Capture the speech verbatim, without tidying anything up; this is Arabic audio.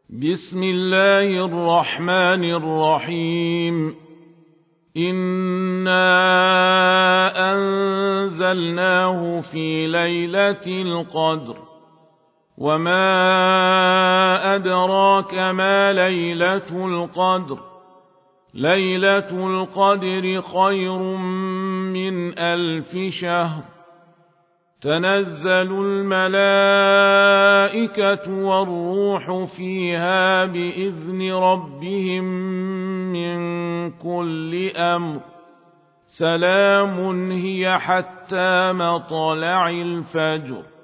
بسم الله الرحمن الرحيم إنا أنزلناه في ليلة القدر وما أدراك ما ليلة القدر ليلة القدر خير من ألف شهر تنزل الملائكة والروح فيها بإذن ربهم من كل أمر سلام هي حتى مطلع الفجر.